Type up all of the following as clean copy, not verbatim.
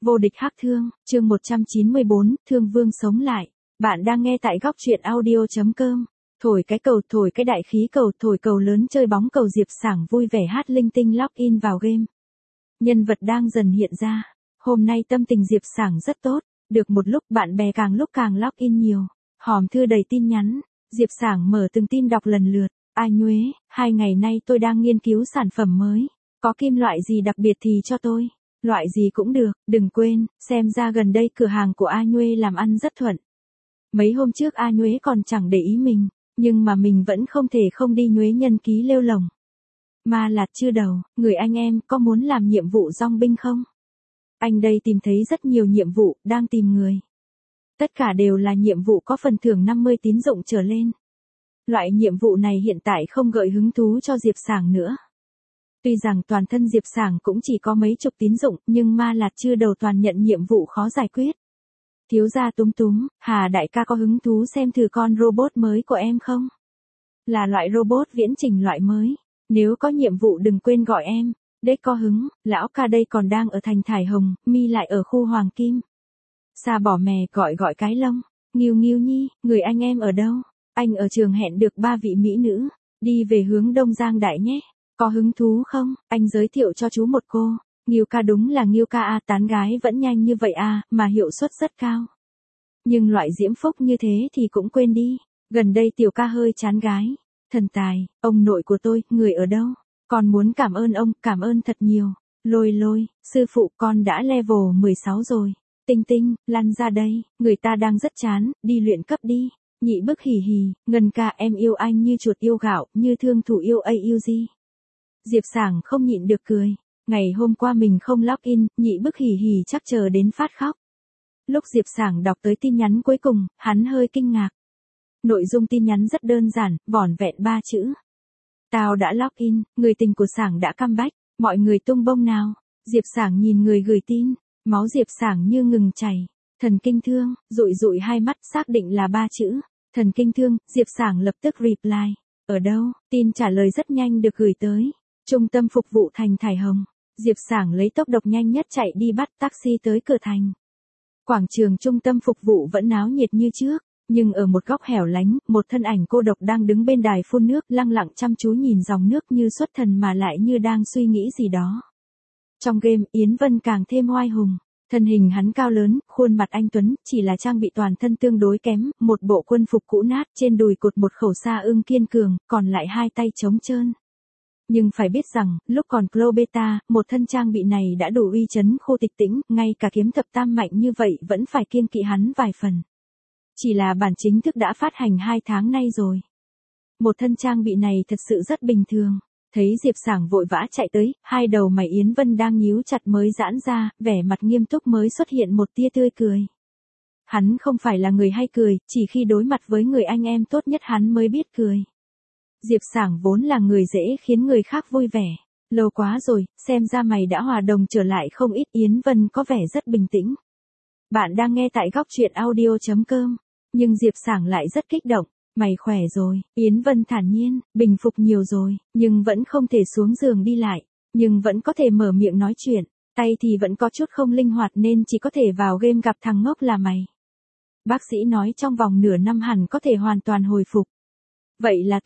Vô địch hắc thương, chương 194, Thương Vương sống lại. Bạn đang nghe tại góc truyện audio.com. Thổi cái đại khí cầu, thổi cầu lớn chơi bóng cầu. Diệp Sảng vui vẻ hát linh tinh login vào game. Nhân vật đang dần hiện ra. Hôm nay tâm tình Diệp Sảng rất tốt, được một lúc bạn bè càng lúc càng login nhiều. Hòm thư đầy tin nhắn, Diệp Sảng mở từng tin đọc lần lượt. Ai nhuế, 2 ngày nay tôi đang nghiên cứu sản phẩm mới. Có kim loại gì đặc biệt thì cho tôi. Loại gì cũng được, đừng quên, xem ra gần đây cửa hàng của A Nhuê làm ăn rất thuận. Mấy hôm trước A Nhuế còn chẳng để ý mình, nhưng mà mình vẫn không thể không đi Nhuế nhân ký lêu lồng. Ma Lạt chưa đầu, người anh em có muốn làm nhiệm vụ dong binh không? Anh đây tìm thấy rất nhiều nhiệm vụ, đang tìm người. Tất cả đều là nhiệm vụ có phần thưởng 50 tín dụng trở lên. Loại nhiệm vụ này hiện tại không gợi hứng thú cho Diệp Sảng nữa. Tuy rằng toàn thân Diệp Sảng cũng chỉ có mấy chục tín dụng, nhưng Ma Lạt chưa đầu toàn nhận nhiệm vụ khó giải quyết. Thiếu gia túm túm, Hà đại ca có hứng thú xem thử con robot mới của em không? Là loại robot viễn trình loại mới. Nếu có nhiệm vụ đừng quên gọi em. Đếch có hứng, lão ca đây còn đang ở thành Thải Hồng, Mi lại ở khu Hoàng Kim. Xa bỏ mè gọi cái lông. Nghiêu nhi, người anh em ở đâu? Anh ở trường hẹn được 3 vị mỹ nữ. Đi về hướng Đông Giang Đại nhé. Có hứng thú không? Anh giới thiệu cho chú một cô. Nghiêu ca đúng là Nghiêu ca à, tán gái vẫn nhanh như vậy à, mà hiệu suất rất cao. Nhưng loại diễm phúc như thế thì cũng quên đi. Gần đây tiểu ca hơi chán gái. Thần tài, ông nội của tôi, người ở đâu? Con muốn cảm ơn ông, cảm ơn thật nhiều. Lôi, sư phụ con đã level 16 rồi. Tinh, lăn ra đây, người ta đang rất chán, đi luyện cấp đi. Nhị bức hì, Ngân ca em yêu anh như chuột yêu gạo, như thương thủ yêu AUG. Diệp Sảng không nhịn được cười. Ngày hôm qua mình không login, nhị bức hì chắc chờ đến phát khóc. Lúc Diệp Sảng đọc tới tin nhắn cuối cùng, hắn hơi kinh ngạc. Nội dung tin nhắn rất đơn giản, vỏn vẹn 3 chữ. Tao đã login, người tình của Sảng đã comeback, mọi người tung bông nào. Diệp Sảng nhìn người gửi tin, máu Diệp Sảng như ngừng chảy. Thần kinh thương, dụi hai mắt xác định là 3 chữ. Thần kinh thương, Diệp Sảng lập tức reply. Ở đâu? Tin trả lời rất nhanh được gửi tới. Trung tâm phục vụ thành Thải Hồng. Diệp Sảng lấy tốc độ nhanh nhất chạy đi bắt taxi tới cửa thành. Quảng trường trung tâm phục vụ vẫn náo nhiệt như trước, nhưng ở một góc hẻo lánh, một thân ảnh cô độc đang đứng bên đài phun nước, lặng lặng chăm chú nhìn dòng nước như xuất thần mà lại như đang suy nghĩ gì đó. Trong game, Yến Vân càng thêm oai hùng. Thân hình hắn cao lớn, khuôn mặt anh tuấn, chỉ là trang bị toàn thân tương đối kém, một bộ quân phục cũ nát, trên đùi cột một khẩu sa ưng kiên cường, còn lại 2 tay trống trơn. Nhưng phải biết rằng, lúc còn Clo Beta, một thân trang bị này đã đủ uy chấn Khô Tịch Tĩnh, ngay cả kiếm thập tam mạnh như vậy vẫn phải kiêng kỵ hắn vài phần. Chỉ là bản chính thức đã phát hành 2 tháng nay rồi. Một thân trang bị này thật sự rất bình thường. Thấy Diệp Sảng vội vã chạy tới, hai đầu mày Yến Vân đang nhíu chặt mới giãn ra, vẻ mặt nghiêm túc mới xuất hiện một tia tươi cười. Hắn không phải là người hay cười, chỉ khi đối mặt với người anh em tốt nhất hắn mới biết cười. Diệp Sảng vốn là người dễ khiến người khác vui vẻ. Lâu quá rồi, xem ra mày đã hòa đồng trở lại không ít. Yến Vân có vẻ rất bình tĩnh. Bạn đang nghe tại góc truyện audio.com. Nhưng Diệp Sảng lại rất kích động. Mày khỏe rồi, Yến Vân thản nhiên, bình phục nhiều rồi, nhưng vẫn không thể xuống giường đi lại. Nhưng vẫn có thể mở miệng nói chuyện. Tay thì vẫn có chút không linh hoạt nên chỉ có thể vào game gặp thằng ngốc là mày. Bác sĩ nói trong vòng nửa năm hẳn có thể hoàn toàn hồi phục. Vậy là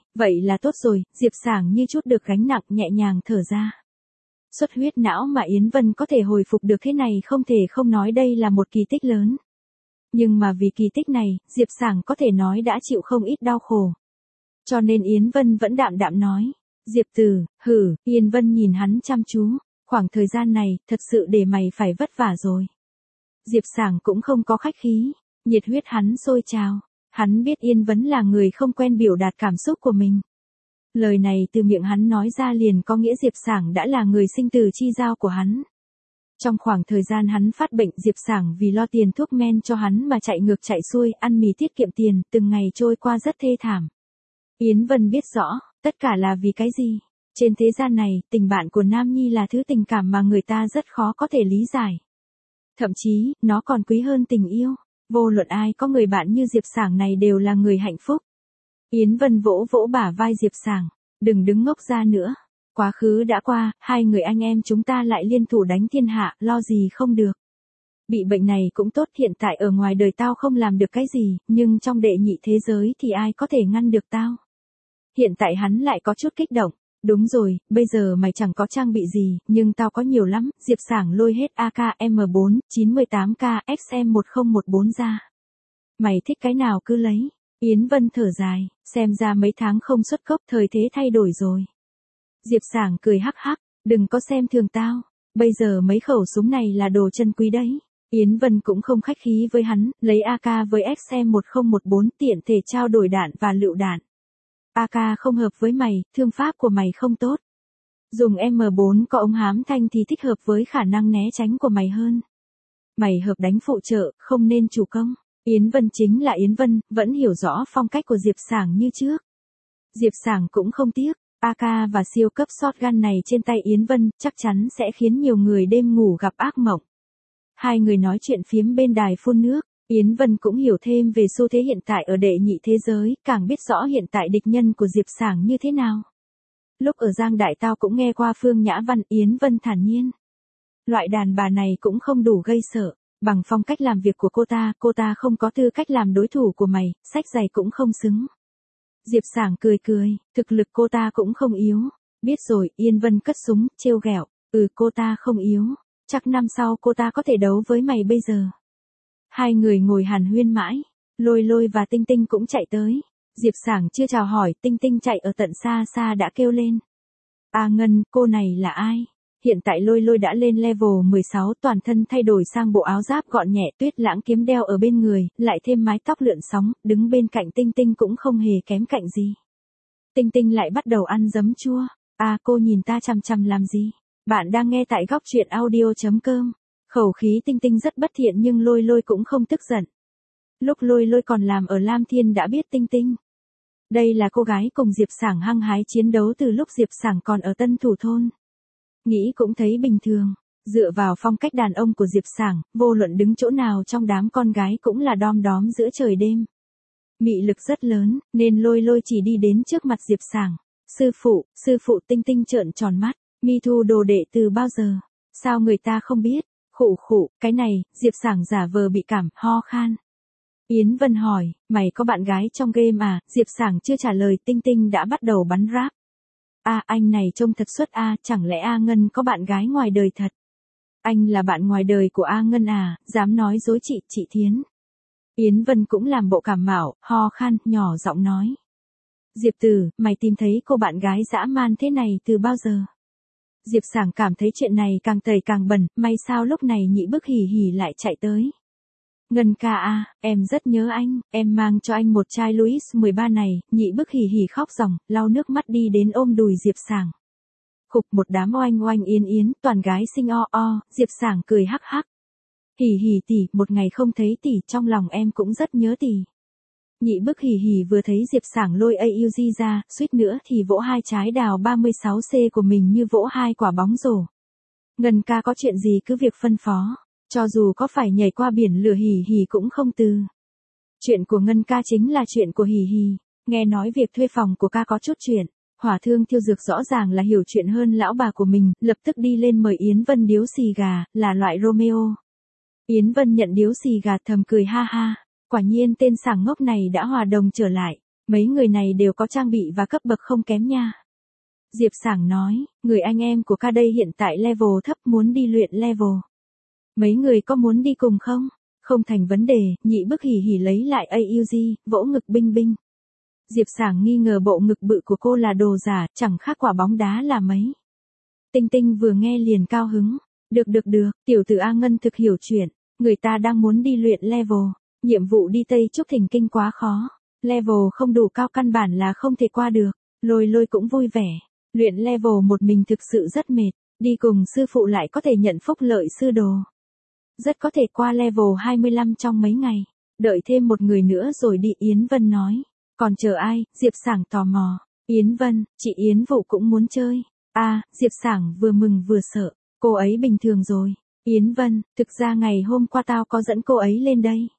tốt rồi, Diệp Sảng như chút được gánh nặng nhẹ nhàng thở ra. Xuất huyết não mà Yến Vân có thể hồi phục được thế này không thể không nói đây là một kỳ tích lớn. Nhưng mà vì kỳ tích này, Diệp Sảng có thể nói đã chịu không ít đau khổ. Cho nên Yến Vân vẫn đạm nói. Diệp Tử, Yến Vân nhìn hắn chăm chú. Khoảng thời gian này, thật sự để mày phải vất vả rồi. Diệp Sảng cũng không có khách khí. Nhiệt huyết hắn sôi trào. Hắn biết Yến Vân là người không quen biểu đạt cảm xúc của mình. Lời này từ miệng hắn nói ra liền có nghĩa Diệp Sảng đã là người sinh tử chi giao của hắn. Trong khoảng thời gian hắn phát bệnh, Diệp Sảng vì lo tiền thuốc men cho hắn mà chạy ngược chạy xuôi, ăn mì tiết kiệm tiền, từng ngày trôi qua rất thê thảm. Yến Vân biết rõ, tất cả là vì cái gì. Trên thế gian này, tình bạn của Nam Nhi là thứ tình cảm mà người ta rất khó có thể lý giải. Thậm chí, nó còn quý hơn tình yêu. Vô luận ai có người bạn như Diệp Sảng này đều là người hạnh phúc. Yến Vân vỗ bả vai Diệp Sảng. Đừng đứng ngốc ra nữa. Quá khứ đã qua, hai người anh em chúng ta lại liên thủ đánh thiên hạ, lo gì không được. Bị bệnh này cũng tốt, hiện tại ở ngoài đời tao không làm được cái gì, nhưng trong đệ nhị thế giới thì ai có thể ngăn được tao. Hiện tại hắn lại có chút kích động. Đúng rồi, bây giờ mày chẳng có trang bị gì, nhưng tao có nhiều lắm. Diệp Sảng lôi hết AK-M4, 98K, XM1014 ra. Mày thích cái nào cứ lấy. Yến Vân thở dài, xem ra mấy tháng không xuất cốc, thời thế thay đổi rồi. Diệp Sảng cười hắc hắc, đừng có xem thường tao. Bây giờ mấy khẩu súng này là đồ chân quý đấy. Yến Vân cũng không khách khí với hắn, lấy AK với XM1014 tiện thể trao đổi đạn và lựu đạn. AK không hợp với mày, thương pháp của mày không tốt. Dùng M4 có ống hám thanh thì thích hợp với khả năng né tránh của mày hơn. Mày hợp đánh phụ trợ, không nên chủ công. Yến Vân chính là Yến Vân, vẫn hiểu rõ phong cách của Diệp Sảng như trước. Diệp Sảng cũng không tiếc, AK và siêu cấp shotgun này trên tay Yến Vân chắc chắn sẽ khiến nhiều người đêm ngủ gặp ác mộng. Hai người nói chuyện phiếm bên đài phun nước. Yến Vân cũng hiểu thêm về xu thế hiện tại ở đệ nhị thế giới, càng biết rõ hiện tại địch nhân của Diệp Sảng như thế nào. Lúc ở Giang Đại tao cũng nghe qua Phương Nhã Văn, Yến Vân thản nhiên. Loại đàn bà này cũng không đủ gây sợ, bằng phong cách làm việc của cô ta không có tư cách làm đối thủ của mày, sách giày cũng không xứng. Diệp Sảng cười cười, thực lực cô ta cũng không yếu. Biết rồi, Yến Vân cất súng, trêu ghẹo, cô ta không yếu, chắc năm sau cô ta có thể đấu với mày bây giờ. Hai người ngồi hàn huyên mãi, Lôi Lôi và Tinh Tinh cũng chạy tới. Diệp Sảng chưa chào hỏi, Tinh Tinh chạy ở tận xa xa đã kêu lên. A Ngân, cô này là ai? Hiện tại Lôi Lôi đã lên level 16, toàn thân thay đổi sang bộ áo giáp gọn nhẹ, Tuyết Lãng kiếm đeo ở bên người, lại thêm mái tóc lượn sóng, đứng bên cạnh Tinh Tinh cũng không hề kém cạnh gì. Tinh Tinh lại bắt đầu ăn giấm chua. Cô nhìn ta chằm chằm làm gì? Bạn đang nghe tại góc truyện audio.com. Khẩu khí Tinh Tinh rất bất thiện nhưng Lôi Lôi cũng không tức giận. Lúc Lôi Lôi còn làm ở Lam Thiên đã biết Tinh Tinh. Đây là cô gái cùng Diệp Sảng hăng hái chiến đấu từ lúc Diệp Sảng còn ở Tân Thủ Thôn. Nghĩ cũng thấy bình thường, dựa vào phong cách đàn ông của Diệp Sảng, vô luận đứng chỗ nào trong đám con gái cũng là đom đóm giữa trời đêm. Mị lực rất lớn, nên Lôi Lôi chỉ đi đến trước mặt Diệp Sảng. Sư phụ. Tinh Tinh trợn tròn mắt, mi thu đồ đệ từ bao giờ? Sao người ta không biết? Khụ, cái này, Diệp Sảng giả vờ bị cảm, ho khan. Yến Vân hỏi, mày có bạn gái trong game à? Diệp Sảng chưa trả lời, Tinh Tinh đã bắt đầu bắn rap. Anh này trông thật xuất chẳng lẽ A Ngân có bạn gái ngoài đời thật? Anh là bạn ngoài đời của A Ngân à, dám nói dối chị Thiến. Yến Vân cũng làm bộ cảm mạo, ho khan, nhỏ giọng nói. Diệp Tử, mày tìm thấy cô bạn gái dã man thế này từ bao giờ? Diệp Sảng cảm thấy chuyện này càng tẩy càng bẩn, may sao lúc này Nhị Bức hì hì lại chạy tới. Ngân ca em rất nhớ anh, em mang cho anh một chai Louis 13 này. Nhị Bức hì hì khóc ròng, lau nước mắt đi đến ôm đùi Diệp Sảng. Khục, một đám oanh oanh yến, toàn gái xinh Diệp Sảng cười hắc hắc. Hì hì tỷ, một ngày không thấy tỷ, trong lòng em cũng rất nhớ tỷ. Nhị Bức hì hì vừa thấy Diệp Sảng lôi AUG ra, suýt nữa thì vỗ hai trái đào 36C của mình như vỗ hai quả bóng rổ. Ngân ca có chuyện gì cứ việc phân phó, cho dù có phải nhảy qua biển lửa hì hì cũng không từ. Chuyện của Ngân ca chính là chuyện của hì hì, nghe nói việc thuê phòng của ca có chút chuyện. Hỏa Thương Thiêu Dược rõ ràng là hiểu chuyện hơn lão bà của mình, lập tức đi lên mời Yến Vân điếu xì gà, là loại Romeo. Yến Vân nhận điếu xì gà thầm cười ha ha. Quả nhiên tên Sảng ngốc này đã hòa đồng trở lại, mấy người này đều có trang bị và cấp bậc không kém nha. Diệp Sảng nói, người anh em của ca đây hiện tại level thấp muốn đi luyện level. Mấy người có muốn đi cùng không? Không thành vấn đề, Nhị Bức hì hì lấy lại AUG, vỗ ngực binh binh. Diệp Sảng nghi ngờ bộ ngực bự của cô là đồ giả, chẳng khác quả bóng đá là mấy. Tinh Tinh vừa nghe liền cao hứng. Được, tiểu tử A Ngân thực hiểu chuyện, người ta đang muốn đi luyện level. Nhiệm vụ đi Tây Trúc Thỉnh Kinh quá khó, level không đủ cao căn bản là không thể qua được. Lôi Lôi cũng vui vẻ, luyện level một mình thực sự rất mệt, đi cùng sư phụ lại có thể nhận phúc lợi sư đồ. Rất có thể qua level 25 trong mấy ngày, đợi thêm một người nữa rồi đi. Yến Vân nói, còn chờ ai? Diệp Sảng tò mò. Yến Vân, chị Yến Vũ cũng muốn chơi. Diệp Sảng vừa mừng vừa sợ, cô ấy bình thường rồi. Yến Vân, thực ra ngày hôm qua tao có dẫn cô ấy lên đây.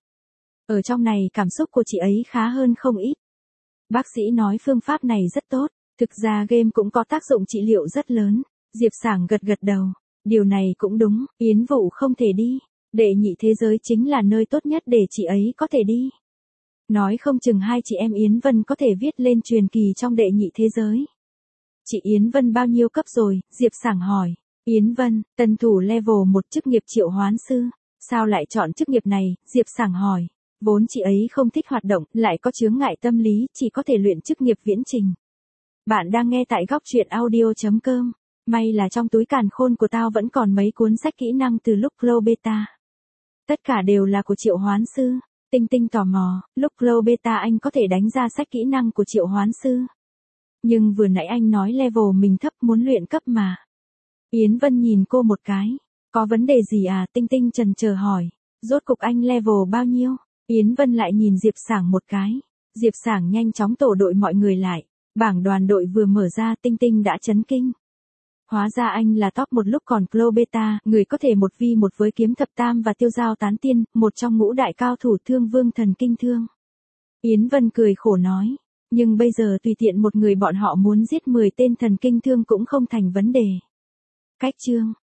Ở trong này cảm xúc của chị ấy khá hơn không ít. Bác sĩ nói phương pháp này rất tốt, Thực ra game cũng có tác dụng trị liệu rất lớn. Diệp Sảng gật gật đầu. Điều này cũng đúng, Yến Vũ không thể đi. Đệ nhị thế giới chính là nơi tốt nhất để chị ấy có thể đi. Nói không chừng hai chị em Yến Vân có thể viết lên truyền kỳ trong đệ nhị thế giới. Chị Yến Vân bao nhiêu cấp rồi? Diệp Sảng hỏi. Yến Vân, tân thủ level 1 chức nghiệp triệu hoán sư. Sao lại chọn chức nghiệp này? Diệp Sảng hỏi. Vốn chị ấy không thích hoạt động, lại có chướng ngại tâm lý, chỉ có thể luyện chức nghiệp viễn trình. Bạn đang nghe tại góc truyện audio.com. May là trong túi càn khôn của tao vẫn còn mấy cuốn sách kỹ năng từ lúc Glow Beta. Tất cả đều là của triệu hoán sư. Tinh Tinh tò mò, lúc Glow Beta anh có thể đánh ra sách kỹ năng của triệu hoán sư. Nhưng vừa nãy anh nói level mình thấp muốn luyện cấp mà. Yến Vân nhìn cô một cái. Có vấn đề gì à? Tinh Tinh chần chờ hỏi. Rốt cục anh level bao nhiêu? Yến Vân lại nhìn Diệp Sảng một cái. Diệp Sảng nhanh chóng tổ đội mọi người lại. Bảng đoàn đội vừa mở ra, Tinh Tinh đã chấn kinh. Hóa ra anh là top một lúc còn Glow Beta, người có thể 1v1 với kiếm thập tam và tiêu giao tán tiên, một trong ngũ đại cao thủ thương vương thần kinh thương. Yến Vân cười khổ nói. Nhưng bây giờ tùy tiện một người bọn họ muốn giết 10 tên thần kinh thương cũng không thành vấn đề. Cách chương.